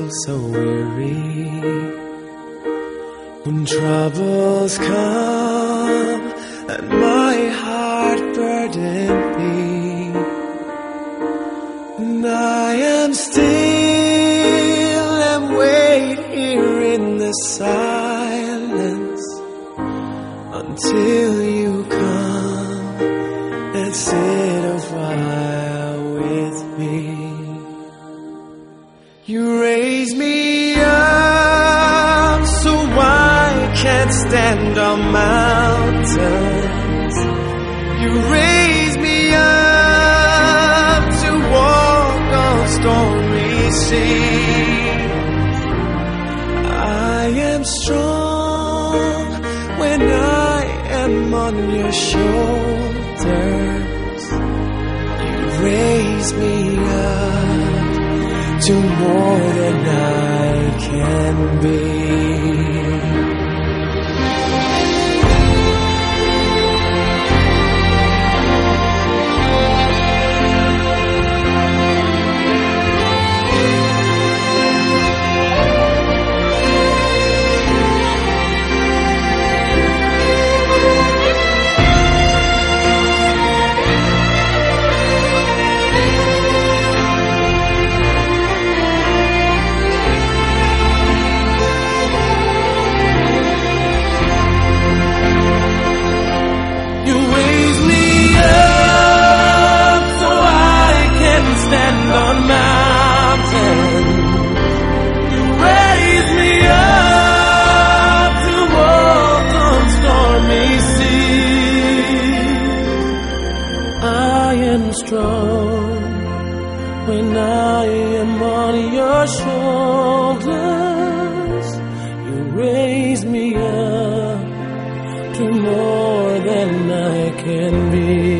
so weary. When troubles come and my heart burden me, and I am still and wait here in the silence until you come and sit a while with me. You raise me up so I can't stand on mountains. You raise me up to walk on stormy seas. I am strong when I am on your shoulders. You raise me up to more than I can be. Strong when I am on your shoulders. You raise me up to more than I can be.